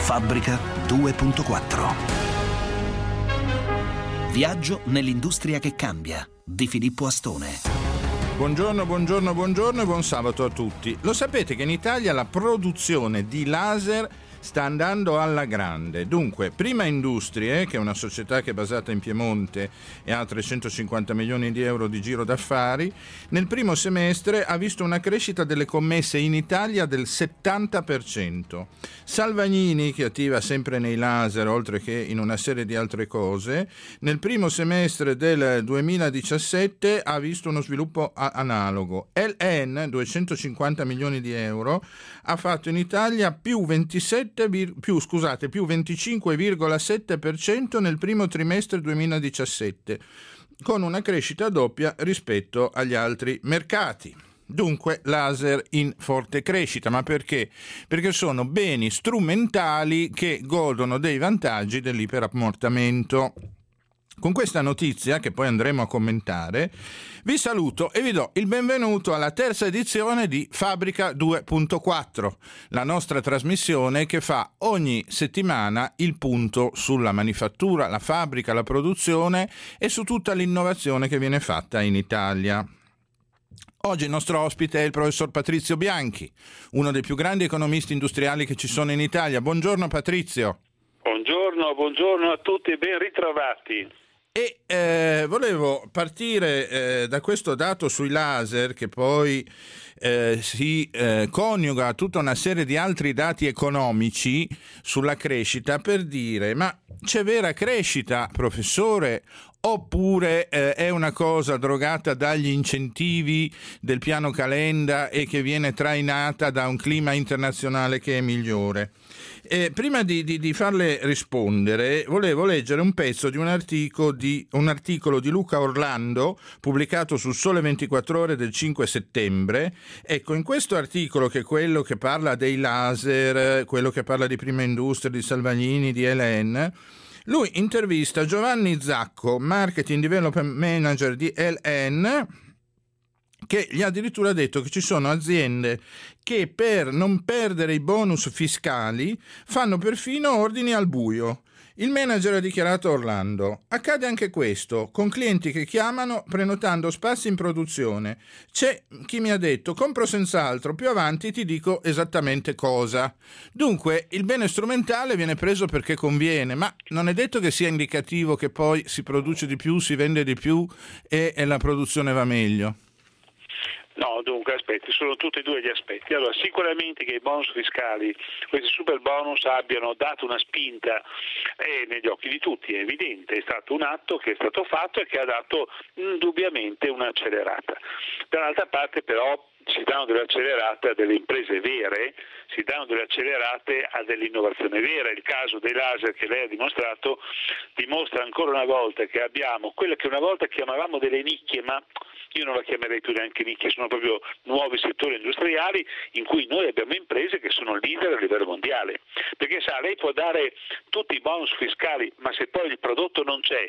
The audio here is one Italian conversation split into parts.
Fabbrica 2.4. Viaggio nell'industria che cambia di Filippo Astone. Buongiorno e buon sabato a tutti. Lo sapete che in Italia la produzione di laser sta andando alla grande. Dunque, Prima Industrie, che è una società che è basata in Piemonte e ha 350 milioni di euro di giro d'affari, nel primo semestre ha visto una crescita delle commesse in Italia del 70%. Salvagnini, che attiva sempre nei laser, oltre che in una serie di altre cose, nel primo semestre del 2017 ha visto uno sviluppo analogo. LN, 250 milioni di euro, ha fatto in Italia più 25,7% nel primo trimestre 2017, con una crescita doppia rispetto agli altri mercati. Dunque laser in forte crescita, ma perché? Perché sono beni strumentali che godono dei vantaggi dell'iperammortamento. Con questa notizia, che poi andremo a commentare, vi saluto e vi do il benvenuto alla terza edizione di Fabbrica 2.4, la nostra trasmissione che fa ogni settimana il punto sulla manifattura, la fabbrica, la produzione e su tutta l'innovazione che viene fatta in Italia. Oggi il nostro ospite è il professor Patrizio Bianchi, uno dei più grandi economisti industriali che ci sono in Italia. Buongiorno Patrizio. Buongiorno a tutti e ben ritrovati. E volevo partire da questo dato sui laser, che poi si coniuga a tutta una serie di altri dati economici sulla crescita, per dire: ma c'è vera crescita, professore, oppure è una cosa drogata dagli incentivi del piano Calenda e che viene trainata da un clima internazionale che è migliore? Prima di farle rispondere, volevo leggere un pezzo di un articolo di Luca Orlando pubblicato sul Sole 24 Ore del 5 settembre. Ecco, in questo articolo, che è quello che parla dei laser, quello che parla di Prima Industria, di Salvagnini, di LN, lui intervista Giovanni Zacco, Marketing Development Manager di LN, che gli ha addirittura detto che ci sono aziende che, per non perdere i bonus fiscali, fanno perfino ordini al buio. Il manager ha dichiarato a Orlando: accade anche questo, con clienti che chiamano prenotando spazi in produzione. C'è chi mi ha detto: compro senz'altro, più avanti ti dico esattamente cosa. Dunque il bene strumentale viene preso perché conviene, ma non è detto che sia indicativo che poi si produce di più, si vende di più e la produzione va meglio. No, dunque aspetti, sono tutti e due gli aspetti. Allora, sicuramente che i bonus fiscali, questi super bonus, abbiano dato una spinta negli occhi di tutti, è evidente, è stato un atto che è stato fatto e che ha dato indubbiamente un'accelerata. Dall'altra parte però si danno delle accelerate a delle imprese vere, si danno delle accelerate a dell'innovazione vera. Il caso dei laser che lei ha dimostrato dimostra ancora una volta che abbiamo quelle che una volta chiamavamo delle nicchie, ma io non la chiamerei più neanche nicchie, sono proprio nuovi settori industriali in cui noi abbiamo imprese che sono leader a livello mondiale. Perché sa, lei può dare tutti i bonus fiscali, ma se poi il prodotto non c'è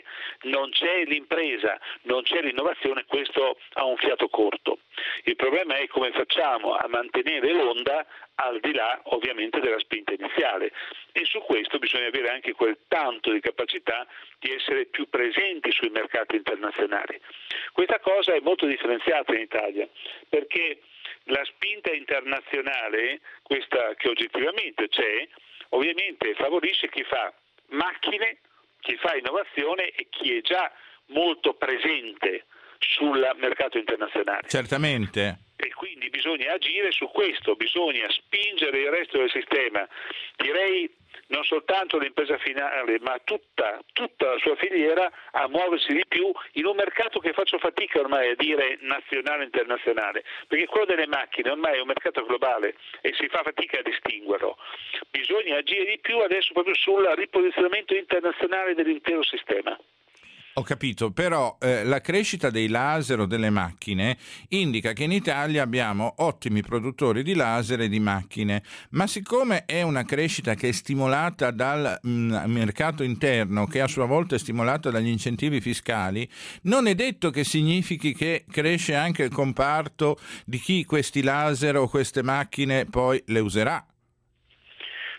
l'impresa, non c'è l'innovazione, questo ha un fiato corto. Il problema è come facciamo a mantenere l'onda al di là ovviamente della spinta iniziale, e su questo bisogna avere anche quel tanto di capacità di essere più presenti sui mercati internazionali. Questa cosa è molto differenziata in Italia, perché la spinta internazionale, questa che oggettivamente c'è, ovviamente favorisce chi fa macchine, chi fa innovazione e chi è già molto presente sul mercato internazionale. Certamente. E quindi bisogna agire su questo, bisogna spingere il resto del sistema, direi non soltanto l'impresa finale, ma tutta la sua filiera, a muoversi di più in un mercato che faccio fatica ormai a dire nazionale e internazionale, perché quello delle macchine ormai è un mercato globale e si fa fatica a distinguerlo. Bisogna agire di più adesso proprio sul riposizionamento internazionale dell'intero sistema. Ho capito, però la crescita dei laser o delle macchine indica che in Italia abbiamo ottimi produttori di laser e di macchine, ma siccome è una crescita che è stimolata dal mercato interno, che a sua volta è stimolata dagli incentivi fiscali, non è detto che significhi che cresce anche il comparto di chi questi laser o queste macchine poi le userà. Ma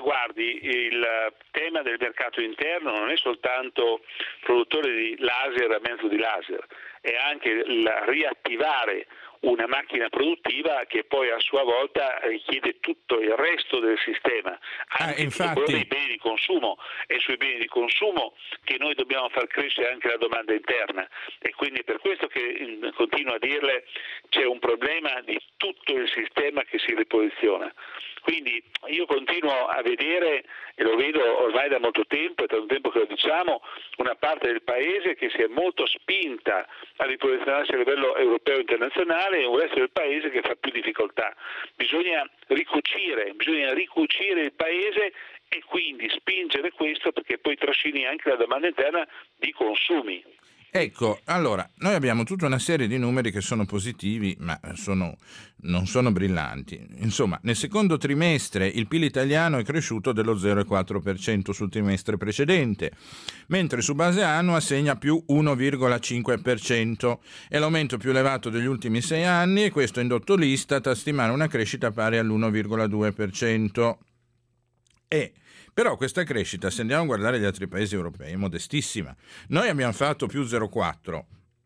guardi, il tema del mercato interno non è soltanto produttore di laser a mezzo di laser, è anche il riattivare una macchina produttiva che poi a sua volta richiede tutto il resto del sistema, anche quello dei beni di consumo. È sui beni di consumo che noi dobbiamo far crescere anche la domanda interna, e quindi è per questo che continuo a dirle c'è un problema di tutto il sistema che si riposiziona. Quindi io continuo a vedere, e lo vedo ormai da molto tempo, è tanto tempo che lo diciamo, una parte del paese che si è molto spinta a riposizionarsi a livello europeo e internazionale, e un resto del paese che fa più difficoltà. Bisogna ricucire il paese e quindi spingere questo, perché poi trascini anche la domanda interna di consumi. Ecco, allora, noi abbiamo tutta una serie di numeri che sono positivi, ma non sono brillanti. Insomma, nel secondo trimestre il PIL italiano è cresciuto dello 0,4% sul trimestre precedente, mentre su base annua segna più 1,5%. È l'aumento più elevato degli ultimi 6 anni, e questo ha indotto l'Istat a stimare una crescita pari all'1,2%. Però questa crescita, se andiamo a guardare gli altri paesi europei, è modestissima. Noi abbiamo fatto più 0,4,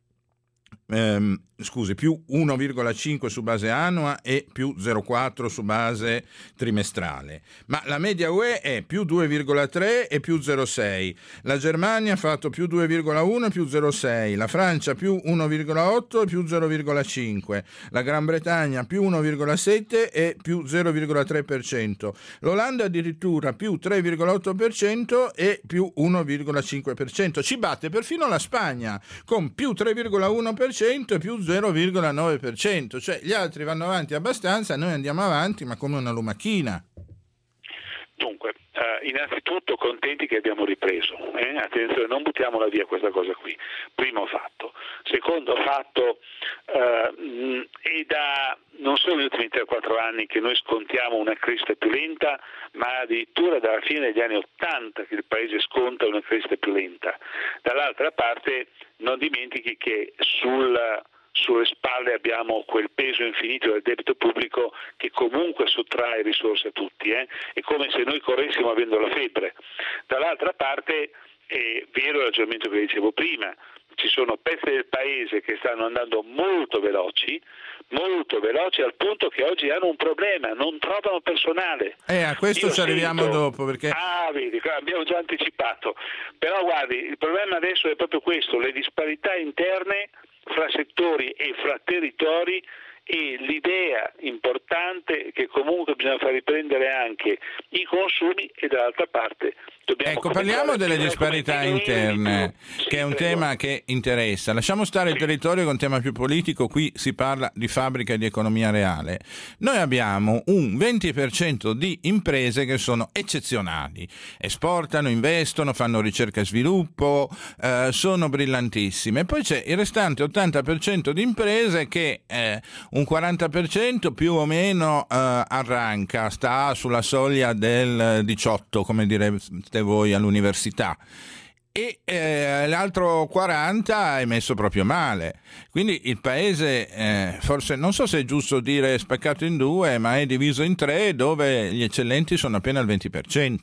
più 1,5 su base annua e più 0,4 su base trimestrale. Ma la media UE è più 2,3 e più 0,6. La Germania ha fatto più 2,1 e più 0,6. La Francia più 1,8 e più 0,5. La Gran Bretagna più 1,7 e più 0,3%. L'Olanda addirittura più 3,8% e più 1,5%. Ci batte perfino la Spagna con più 3,1% e più 0,9%, cioè gli altri vanno avanti abbastanza, noi andiamo avanti ma come una lumachina. Dunque, innanzitutto contenti che abbiamo ripreso, attenzione, non buttiamola via questa cosa qui, primo fatto. Secondo fatto, è da non solo gli ultimi 3-4 anni che noi scontiamo una crescita più lenta, ma addirittura dalla fine degli anni 80 che il Paese sconta una crescita più lenta. Dall'altra parte non dimentichi che sulle spalle abbiamo quel peso infinito del debito pubblico che comunque sottrae risorse a tutti, è come se noi corressimo avendo la febbre. Dall'altra parte è vero il ragionamento che dicevo prima, ci sono pezzi del paese che stanno andando molto veloci al punto che oggi hanno un problema, non trovano personale. A questo ci arriviamo dopo, perché vedi, abbiamo già anticipato. Però guardi, il problema adesso è proprio questo, le disparità interne fra settori e fra territori, e l'idea importante che comunque bisogna far riprendere anche i consumi, e dall'altra parte dobbiamo parliamo delle disparità interne, che è un tema che interessa. Lasciamo stare il territorio, che è un tema più politico, qui si parla di fabbrica e di economia reale. Noi abbiamo un 20% di imprese che sono eccezionali, esportano, investono, fanno ricerca e sviluppo, sono brillantissime. Poi c'è il restante 80% di imprese che un 40% più o meno arranca, sta sulla soglia del 18, come direste voi all'università, e l'altro 40 è messo proprio male. Quindi il paese, forse non so se è giusto dire spaccato in due, ma è diviso in tre, dove gli eccellenti sono appena il 20%.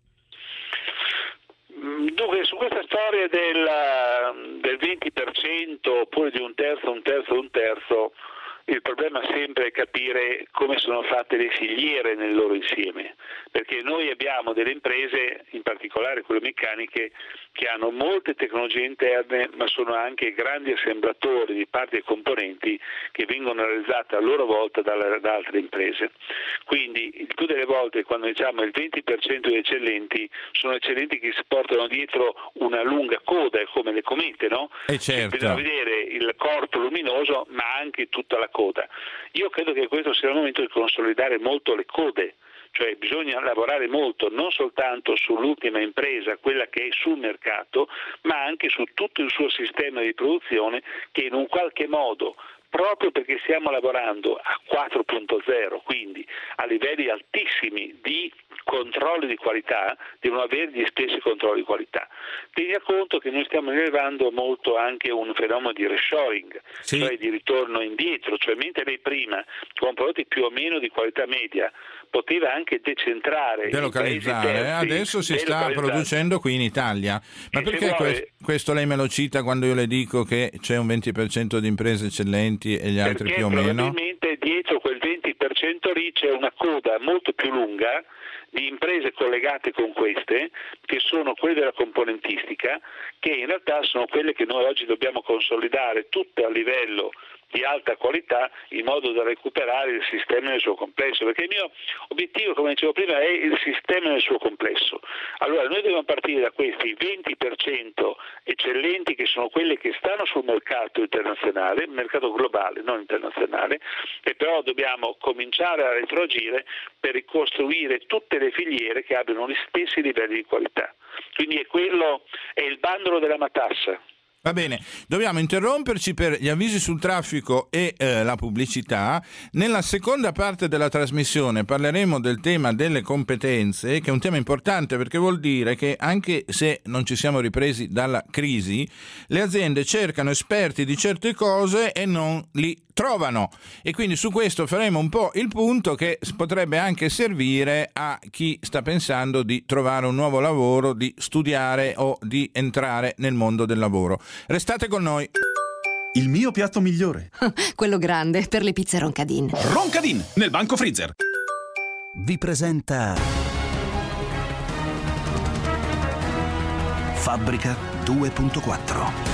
Dunque, su questa storia del 20% oppure di un terzo, il problema sempre è capire come sono fatte le filiere nel loro insieme, perché noi abbiamo delle imprese, in particolare quelle meccaniche, che hanno molte tecnologie interne, ma sono anche grandi assemblatori di parti e componenti che vengono realizzate a loro volta da altre imprese. Quindi il più delle volte, quando diciamo il 20% di eccellenti, sono eccellenti che si portano dietro una lunga coda, come le comete, no? Certo. Bisogna vedere il corpo luminoso, ma anche tutta la coda. Io credo che questo sia il momento di consolidare molto le code, cioè bisogna lavorare molto non soltanto sull'ultima impresa, quella che è sul mercato, ma anche su tutto il suo sistema di produzione, che in un qualche modo, proprio perché stiamo lavorando a 4.0, quindi a livelli altissimi di controlli di qualità devono avere gli stessi controlli di qualità. Tenga conto che noi stiamo rilevando molto anche un fenomeno di reshoring, sì, cioè di ritorno indietro, cioè mentre lei prima con prodotti più o meno di qualità media poteva anche decentrare, delocalizzare, adesso si sta producendo qui in Italia. Ma perché questo lei me lo cita quando io le dico che c'è un 20% di imprese eccellenti e gli altri più o meno? Probabilmente dietro quel 20% lì c'è una coda molto più lunga di imprese collegate con queste, che sono quelle della componentistica, che in realtà sono quelle che noi oggi dobbiamo consolidare tutte a livello di alta qualità in modo da recuperare il sistema nel suo complesso, perché il mio obiettivo, come dicevo prima, è il sistema nel suo complesso. Allora noi dobbiamo partire da questi 20% eccellenti, che sono quelle che stanno sul mercato internazionale, mercato globale, non internazionale, e però dobbiamo cominciare a retroagire per ricostruire tutte le filiere che abbiano gli stessi livelli di qualità. Quindi è il bandolo della matassa. Va bene, dobbiamo interromperci per gli avvisi sul traffico e la pubblicità. Nella seconda parte della trasmissione parleremo del tema delle competenze, che è un tema importante perché vuol dire che anche se non ci siamo ripresi dalla crisi, le aziende cercano esperti di certe cose e non li trovano, e quindi su questo faremo un po' il punto, che potrebbe anche servire a chi sta pensando di trovare un nuovo lavoro, di studiare o di entrare nel mondo del lavoro. Restate con noi. Il mio piatto migliore. Quello grande per le pizze Roncadin. Roncadin, nel banco freezer. Vi presenta Fabbrica 2.4.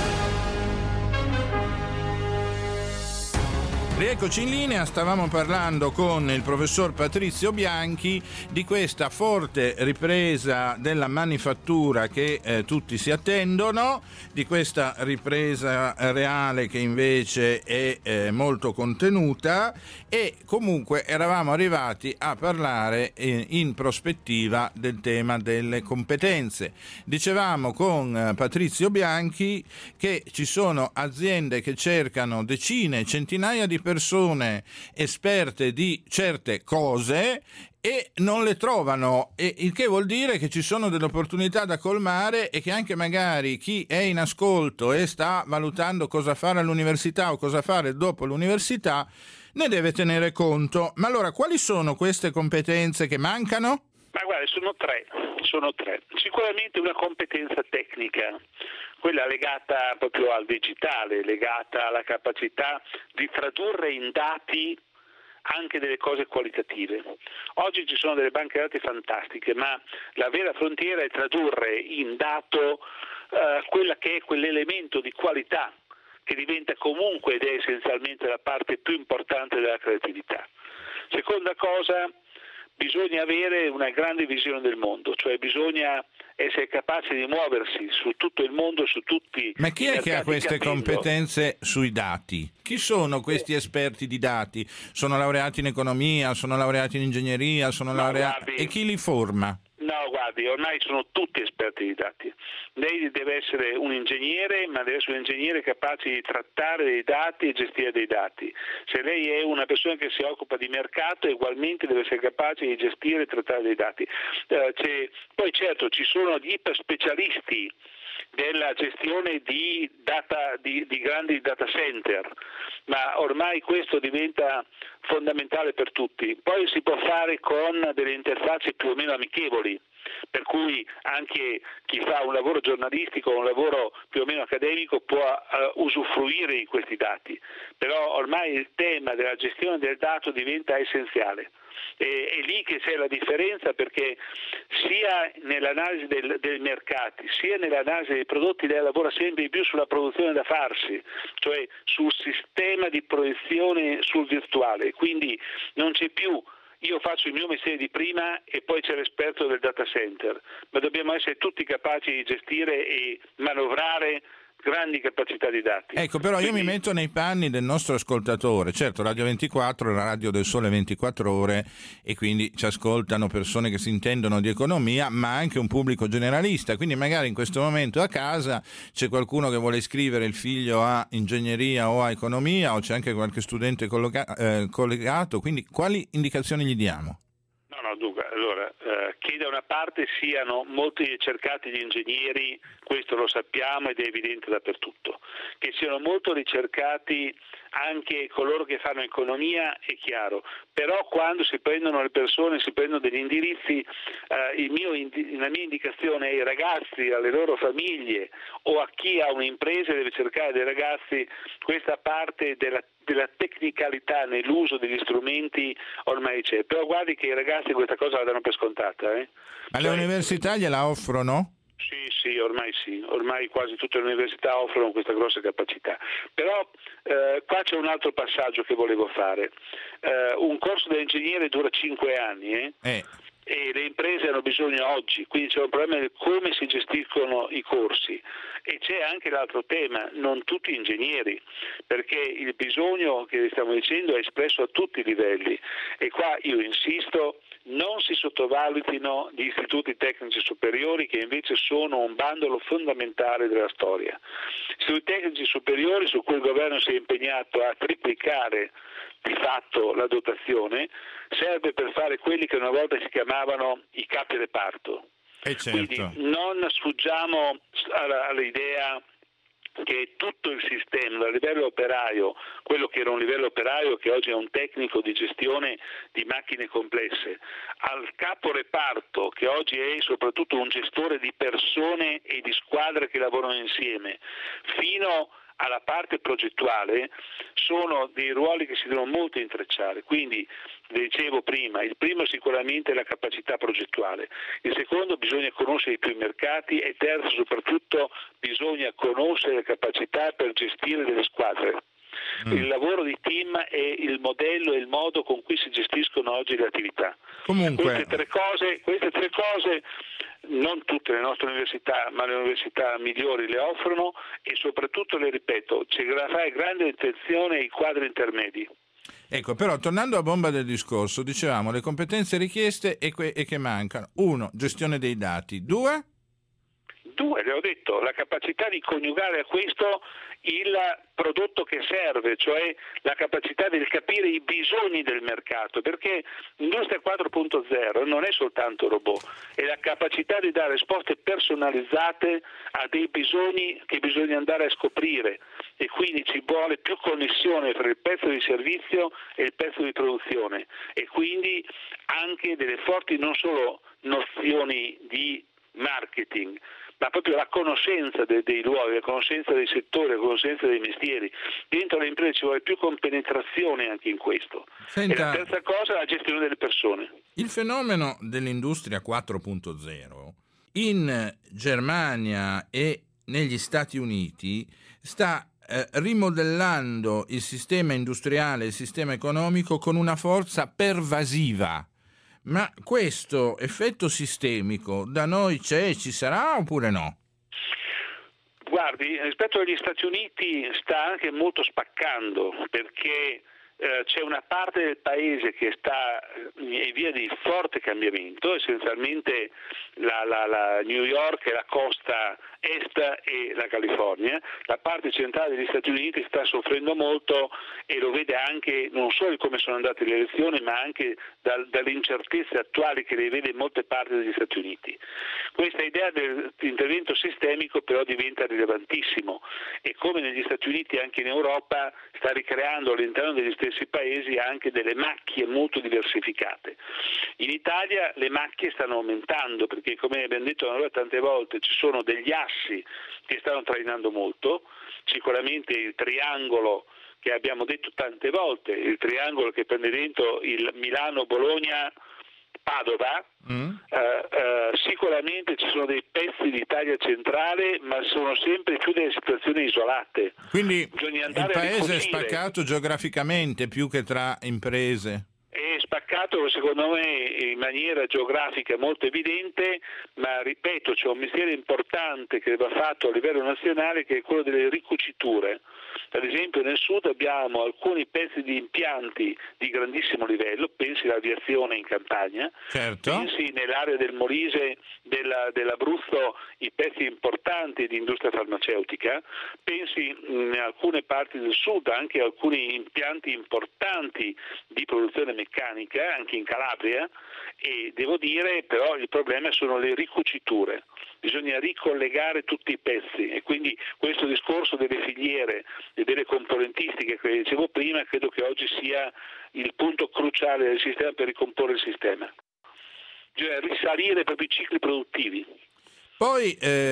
Rieccoci in linea, stavamo parlando con il professor Patrizio Bianchi di questa forte ripresa della manifattura che tutti si attendono, di questa ripresa reale che invece è molto contenuta, e comunque eravamo arrivati a parlare in prospettiva del tema delle competenze. Dicevamo con Patrizio Bianchi che ci sono aziende che cercano decine, centinaia di persone esperte di certe cose e non le trovano, e il che vuol dire che ci sono delle opportunità da colmare e che anche magari chi è in ascolto e sta valutando cosa fare all'università o cosa fare dopo l'università ne deve tenere conto. Ma allora, quali sono queste competenze che mancano? Ma guarda, sono tre. Sicuramente una competenza tecnica, quella legata proprio al digitale, legata alla capacità di tradurre in dati anche delle cose qualitative. Oggi ci sono delle banche dati fantastiche, ma la vera frontiera è tradurre in dato quella che è quell'elemento di qualità che diventa comunque ed è essenzialmente la parte più importante della creatività. Seconda cosa, bisogna avere una grande visione del mondo, cioè bisogna essere capaci di muoversi su tutto il mondo, su tutti. Ma chi è che ha queste competenze sui dati? Chi sono questi esperti di dati? Sono laureati in economia, sono laureati in ingegneria, e chi li forma? No, guardi, ormai sono tutti esperti di dati. Lei deve essere un ingegnere, ma deve essere un ingegnere capace di trattare dei dati e gestire dei dati. Se lei è una persona che si occupa di mercato, ugualmente deve essere capace di gestire e trattare dei dati. Poi certo ci sono gli iperspecialisti della gestione di grandi data center, ma ormai questo diventa fondamentale per tutti. Poi si può fare con delle interfacce più o meno amichevoli, per cui anche chi fa un lavoro giornalistico o un lavoro più o meno accademico può usufruire di questi dati, però ormai il tema della gestione del dato diventa essenziale. È lì che c'è la differenza, perché sia nell'analisi dei mercati sia nell'analisi dei prodotti lei lavora sempre di più sulla produzione da farsi, cioè sul sistema di proiezione sul virtuale, quindi non c'è più io faccio il mio mestiere di prima e poi c'è l'esperto del data center, ma dobbiamo essere tutti capaci di gestire e manovrare grandi capacità di dati. Ecco, però io mi metto nei panni del nostro ascoltatore. Certo, Radio 24 è la radio del Sole 24 Ore e quindi ci ascoltano persone che si intendono di economia, ma anche un pubblico generalista, quindi magari in questo momento a casa c'è qualcuno che vuole iscrivere il figlio a ingegneria o a economia, o c'è anche qualche studente collegato, quindi quali indicazioni gli diamo? No, dunque, allora, che da una parte siano molti ricercati gli ingegneri, questo lo sappiamo ed è evidente dappertutto. Che siano molto ricercati anche coloro che fanno economia è chiaro, però quando si prendono le persone, si prendono degli indirizzi, la mia indicazione ai ragazzi, alle loro famiglie o a chi ha un'impresa deve cercare dei ragazzi questa parte della tecnicalità nell'uso degli strumenti ormai c'è, però guardi che i ragazzi questa cosa la danno per scontata. Ma le università gliela offrono? Ormai quasi tutte le università offrono questa grossa capacità, però qua c'è un altro passaggio che volevo fare. Un corso da ingegnere dura 5 anni e le imprese hanno bisogno oggi, quindi c'è un problema di come si gestiscono i corsi e c'è anche l'altro tema, non tutti ingegneri, perché il bisogno che stiamo dicendo è espresso a tutti i livelli e qua io insisto, non si sottovalutino gli istituti tecnici superiori che invece sono un bandolo fondamentale della storia. Istituti tecnici superiori su cui il governo si è impegnato a triplicare di fatto la dotazione, serve per fare quelli che una volta si chiamavano i capi reparto. Certo. Quindi non sfuggiamo all'idea che tutto il sistema, dal livello operaio, quello che era un livello operaio che oggi è un tecnico di gestione di macchine complesse, al capo reparto che oggi è soprattutto un gestore di persone e di squadre che lavorano insieme, fino alla parte progettuale, sono dei ruoli che si devono molto intrecciare. Quindi, dicevo prima, il primo sicuramente è la capacità progettuale, il secondo bisogna conoscere più i mercati e il terzo soprattutto bisogna conoscere le capacità per gestire delle squadre. Il lavoro di team è il modello e il modo con cui si gestiscono oggi le attività. Comunque, queste tre cose non tutte le nostre università, ma le università migliori le offrono e soprattutto, le ripeto, c'è da fare grande attenzione ai quadri intermedi. Ecco, però tornando a bomba del discorso, dicevamo le competenze richieste e che mancano. 1. Gestione dei dati. 2, le ho detto, la capacità di coniugare a questo il prodotto che serve, cioè la capacità di capire i bisogni del mercato, perché l'industria 4.0 non è soltanto robot, è la capacità di dare risposte personalizzate a dei bisogni che bisogna andare a scoprire e quindi ci vuole più connessione tra il pezzo di servizio e il pezzo di produzione e quindi anche delle forti non solo nozioni di marketing, ma proprio la conoscenza dei luoghi, la conoscenza dei settori, la conoscenza dei mestieri. Dentro le imprese ci vuole più compenetrazione anche in questo. Senta, e la terza cosa è la gestione delle persone. Il fenomeno dell'industria 4.0 in Germania e negli Stati Uniti sta rimodellando il sistema industriale, il sistema economico con una forza pervasiva. Ma questo effetto sistemico da noi c'è, ci sarà oppure no? Guardi, rispetto agli Stati Uniti sta anche molto spaccando, perché c'è una parte del paese che sta in via di forte cambiamento, essenzialmente la New York e la costa est e la California. La parte centrale degli Stati Uniti sta soffrendo molto e lo vede anche non solo di come sono andate le elezioni, ma anche dalle incertezze attuali che le vede in molte parti degli Stati Uniti. Questa idea dell'intervento sistemico però diventa rilevantissimo e come negli Stati Uniti anche in Europa sta ricreando all'interno degli stessi paesi anche delle macchie molto diversificate. In Italia le macchie stanno aumentando perché, come abbiamo detto tante volte, ci sono degli assi che stanno trainando molto, sicuramente il triangolo che abbiamo detto tante volte, il triangolo che prende dentro il Milano-Bologna-Padova, sicuramente ci sono dei pezzi d'Italia centrale, ma sono sempre più delle situazioni isolate. Quindi il paese è spaccato geograficamente più che tra imprese? È spaccato secondo me in maniera geografica molto evidente, ma ripeto c'è un mestiere importante che va fatto a livello nazionale che è quello delle ricuciture. Ad esempio nel sud abbiamo alcuni pezzi di impianti di grandissimo livello, pensi all'aviazione in Campania, certo. Pensi nell'area del Molise, dell'Abruzzo, i pezzi importanti di industria farmaceutica, pensi in alcune parti del sud anche alcuni impianti importanti di produzione meccanica, anche in Calabria, e devo dire però il problema sono le ricuciture. Bisogna ricollegare tutti i pezzi e quindi questo discorso delle filiere e delle componentistiche che dicevo prima credo che oggi sia il punto cruciale del sistema per ricomporre il sistema. Bisogna risalire proprio i cicli produttivi. Poi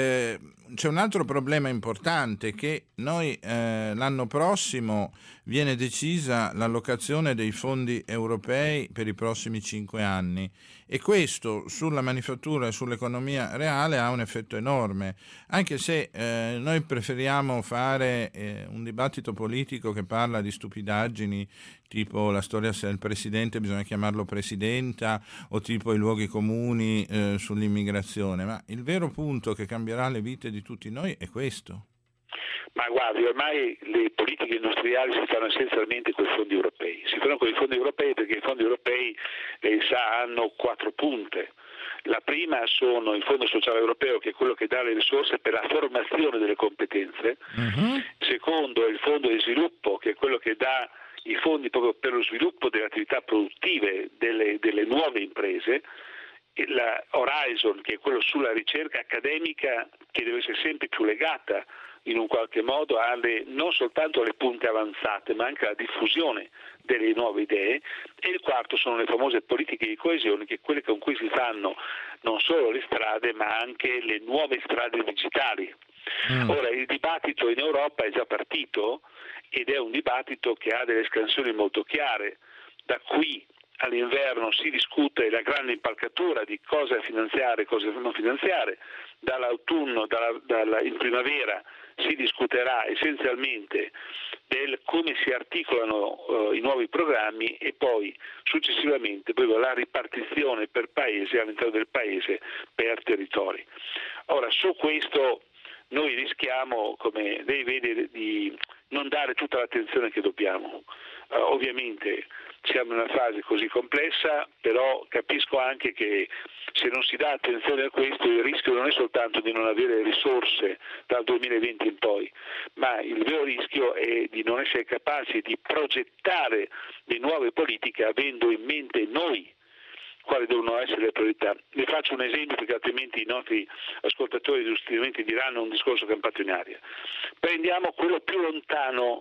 c'è un altro problema importante, che noi l'anno prossimo viene decisa l'allocazione dei fondi europei per i prossimi 5 anni e questo sulla manifattura e sull'economia reale ha un effetto enorme, anche se noi preferiamo fare un dibattito politico che parla di stupidaggini tipo la storia se il presidente bisogna chiamarlo presidenta o tipo i luoghi comuni sull'immigrazione, ma il vero punto che cambierà le vite di tutti noi è questo. Ma guardi, ormai le politiche industriali si fanno essenzialmente con i fondi europei. Si fanno con i fondi europei perché i fondi europei hanno 4 punte. La prima sono il Fondo Sociale Europeo, che è quello che dà le risorse per la formazione delle competenze. Il secondo è il Fondo di Sviluppo, che è quello che dà i fondi proprio per lo sviluppo delle attività produttive delle nuove imprese. La Horizon, che è quello sulla ricerca accademica, che deve essere sempre più legata in un qualche modo non soltanto alle punte avanzate ma anche alla diffusione delle nuove idee, e il quarto sono le famose politiche di coesione, che è quelle con cui si fanno non solo le strade ma anche le nuove strade digitali. Ora il dibattito in Europa è già partito ed è un dibattito che ha delle scansioni molto chiare. Da qui all'inverno si discute la grande impalcatura di cosa finanziare e cosa non finanziare, dall'autunno, in primavera si discuterà essenzialmente del come si articolano i nuovi programmi e poi successivamente proprio la ripartizione per paese, all'interno del paese, per territori. Ora su questo noi rischiamo, come lei vede, di non dare tutta l'attenzione che dobbiamo. Ovviamente siamo in una fase così complessa, però capisco anche che se non si dà attenzione a questo il rischio non è soltanto di non avere risorse dal 2020 in poi, ma il vero rischio è di non essere capaci di progettare le nuove politiche avendo in mente noi quali devono essere le priorità. Ne faccio un esempio perché altrimenti i nostri ascoltatori giustamente diranno un discorso campato in aria. Prendiamo quello più lontano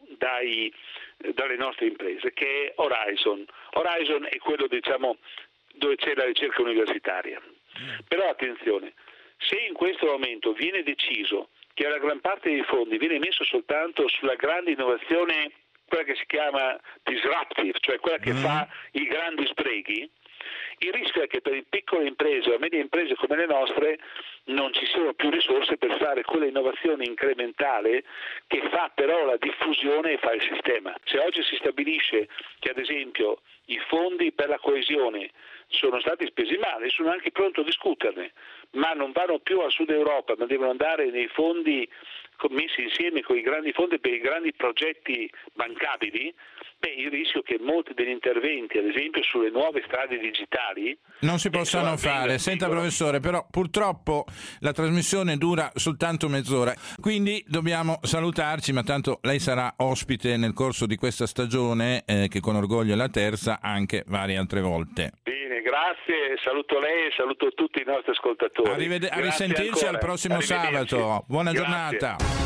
dalle nostre imprese, che è Horizon. Horizon è quello, dove c'è la ricerca universitaria. Però attenzione, se in questo momento viene deciso che la gran parte dei fondi viene messo soltanto sulla grande innovazione, quella che si chiama disruptive, cioè quella che fa i grandi sprechi, il rischio è che per piccole imprese o medie imprese come le nostre non ci siano più risorse per fare quella innovazione incrementale che fa però la diffusione e fa il sistema. Se oggi si stabilisce che ad esempio i fondi per la coesione sono stati spesi male, sono anche pronto a discuterne, ma non vanno più al Sud Europa, ma devono andare nei fondi messi insieme con i grandi fondi per i grandi progetti bancabili, il rischio che molti degli interventi, ad esempio sulle nuove strade digitali, non si possano fare. Senta professore, però purtroppo la trasmissione dura soltanto mezz'ora, quindi dobbiamo salutarci, ma tanto lei sarà ospite nel corso di questa stagione, che con orgoglio è la terza, anche varie altre volte. Bene, grazie, saluto lei e saluto tutti i nostri ascoltatori. A risentirci al prossimo sabato. Buona giornata.